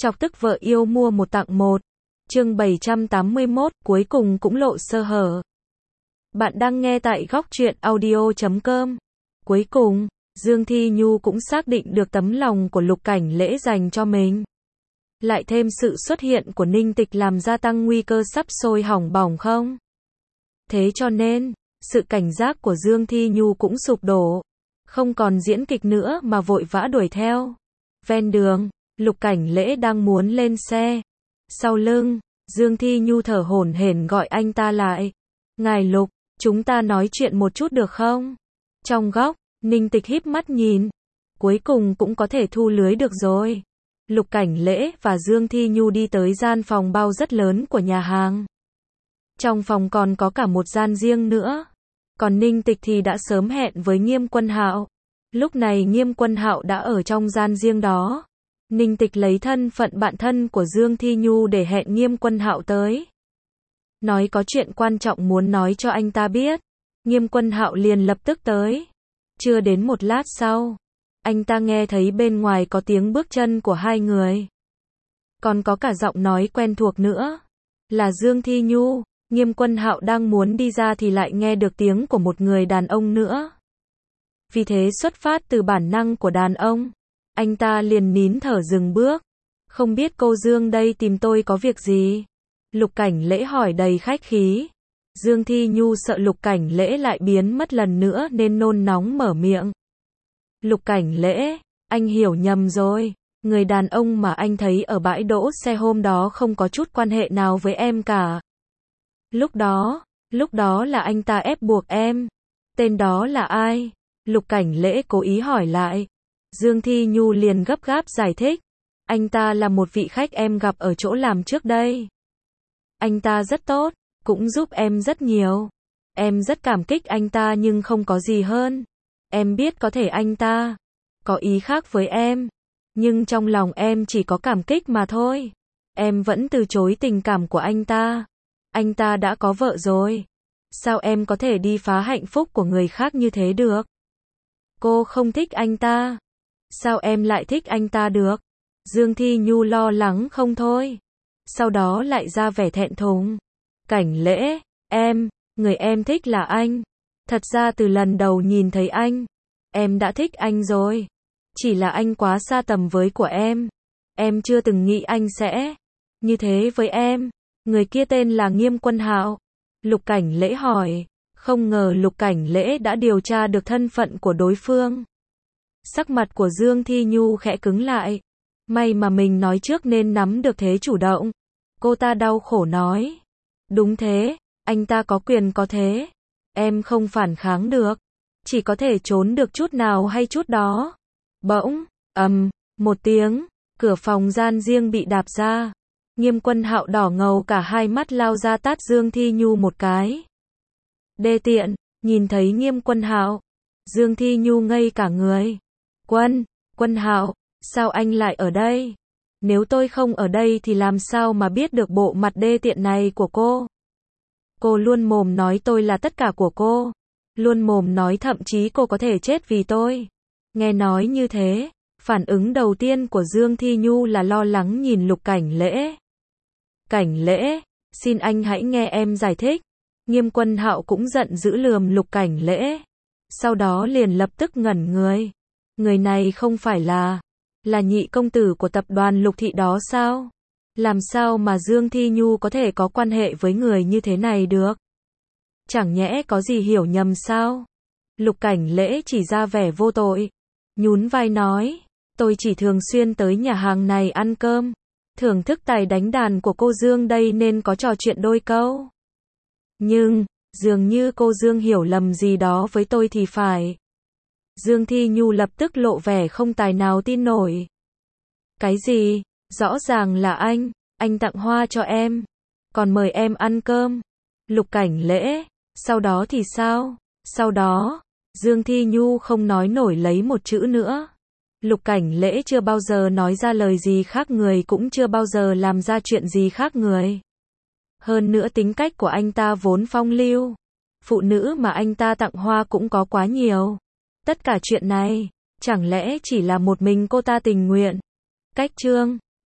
Chọc tức vợ yêu mua một tặng một. Chương 781, cuối cùng cũng lộ sơ hở. Bạn đang nghe tại góc truyện audio.com. Cuối cùng, Dương Thi Nhu cũng xác định được tấm lòng của Lục Cảnh Lễ dành cho mình. Lại thêm sự xuất hiện của Ninh Tịch làm gia tăng nguy cơ sắp sôi hỏng bỏng không? Thế cho nên, sự cảnh giác của Dương Thi Nhu cũng sụp đổ. Không còn diễn kịch nữa mà vội vã đuổi theo. Ven đường, Lục Cảnh Lễ đang muốn lên xe. Sau lưng, Dương Thi Nhu thở hổn hển gọi anh ta lại. Ngài Lục, chúng ta nói chuyện một chút được không? Trong góc, Ninh Tịch híp mắt nhìn. Cuối cùng cũng có thể thu lưới được rồi. Lục Cảnh Lễ và Dương Thi Nhu đi tới gian phòng bao rất lớn của nhà hàng. Trong phòng còn có cả một gian riêng nữa. Còn Ninh Tịch thì đã sớm hẹn với Nghiêm Quân Hạo. Lúc này Nghiêm Quân Hạo đã ở trong gian riêng đó. Ninh Tịch lấy thân phận bạn thân của Dương Thi Nhu để hẹn Nghiêm Quân Hạo tới. Nói có chuyện quan trọng muốn nói cho anh ta biết. Nghiêm Quân Hạo liền lập tức tới. Chưa đến một lát sau, anh ta nghe thấy bên ngoài có tiếng bước chân của hai người. Còn có cả giọng nói quen thuộc nữa. Là Dương Thi Nhu. Nghiêm Quân Hạo đang muốn đi ra thì lại nghe được tiếng của một người đàn ông nữa. Vì thế xuất phát từ bản năng của đàn ông, anh ta liền nín thở dừng bước. Không biết cô Dương đây tìm tôi có việc gì? Lục Cảnh Lễ hỏi đầy khách khí. Dương Thi Nhu sợ Lục Cảnh Lễ lại biến mất lần nữa nên nôn nóng mở miệng. Lục Cảnh Lễ, anh hiểu nhầm rồi. Người đàn ông mà anh thấy ở bãi đỗ xe hôm đó không có chút quan hệ nào với em cả. Lúc đó là anh ta ép buộc em. Tên đó là ai? Lục Cảnh Lễ cố ý hỏi lại. Dương Thi Nhu liền gấp gáp giải thích. Anh ta là một vị khách em gặp ở chỗ làm trước đây. Anh ta rất tốt, cũng giúp em rất nhiều. Em rất cảm kích anh ta nhưng không có gì hơn. Em biết có thể anh ta có ý khác với em. Nhưng trong lòng em chỉ có cảm kích mà thôi. Em vẫn từ chối tình cảm của anh ta. Anh ta đã có vợ rồi. Sao em có thể đi phá hạnh phúc của người khác như thế được? Cô không thích anh ta. Sao em lại thích anh ta được? Dương Thi Nhu lo lắng không thôi. Sau đó lại ra vẻ thẹn thùng. Cảnh Lễ, người em thích là anh. Thật ra từ lần đầu nhìn thấy anh, em đã thích anh rồi. Chỉ là anh quá xa tầm với của em. Em chưa từng nghĩ anh sẽ như thế với em. Người kia tên là Nghiêm Quân Hạo. Lục Cảnh Lễ hỏi. Không ngờ Lục Cảnh Lễ đã điều tra được thân phận của đối phương. Sắc mặt của Dương Thi Nhu khẽ cứng lại. May mà mình nói trước nên nắm được thế chủ động. Cô ta đau khổ nói. Đúng thế, anh ta có quyền có thế. Em không phản kháng được. Chỉ có thể trốn được chút nào hay chút đó. Bỗng, một tiếng, cửa phòng gian riêng bị đạp ra. Nghiêm Quân Hạo đỏ ngầu cả hai mắt lao ra tát Dương Thi Nhu một cái. Đê tiện, nhìn thấy Nghiêm Quân Hạo, Dương Thi Nhu ngây cả người. Quân Hạo, sao anh lại ở đây? Nếu tôi không ở đây thì làm sao mà biết được bộ mặt đê tiện này của cô? Cô luôn mồm nói tôi là tất cả của cô. Luôn mồm nói thậm chí cô có thể chết vì tôi. Nghe nói như thế, phản ứng đầu tiên của Dương Thi Nhu là lo lắng nhìn Lục Cảnh Lễ. Cảnh Lễ, xin anh hãy nghe em giải thích. Nghiêm Quân Hạo cũng giận dữ lườm Lục Cảnh Lễ. Sau đó liền lập tức ngẩn người. Người này không phải là nhị công tử của tập đoàn Lục Thị đó sao? Làm sao mà Dương Thi Nhu có thể có quan hệ với người như thế này được? Chẳng nhẽ có gì hiểu nhầm sao? Lục Cảnh Lễ chỉ ra vẻ vô tội. Nhún vai nói. Tôi chỉ thường xuyên tới nhà hàng này ăn cơm. Thưởng thức tài đánh đàn của cô Dương đây nên có trò chuyện đôi câu. Nhưng, dường như cô Dương hiểu lầm gì đó với tôi thì phải. Dương Thi Nhu lập tức lộ vẻ không tài nào tin nổi. Cái gì? Rõ ràng là anh tặng hoa cho em. Còn mời em ăn cơm. Lục Cảnh Lễ, sau đó thì sao? Sau đó, Dương Thi Nhu không nói nổi lấy một chữ nữa. Lục Cảnh Lễ chưa bao giờ nói ra lời gì khác người cũng chưa bao giờ làm ra chuyện gì khác người. Hơn nữa tính cách của anh ta vốn phong lưu. Phụ nữ mà anh ta tặng hoa cũng có quá nhiều. Tất cả chuyện này, chẳng lẽ chỉ là một mình cô ta tình nguyện? Cách chương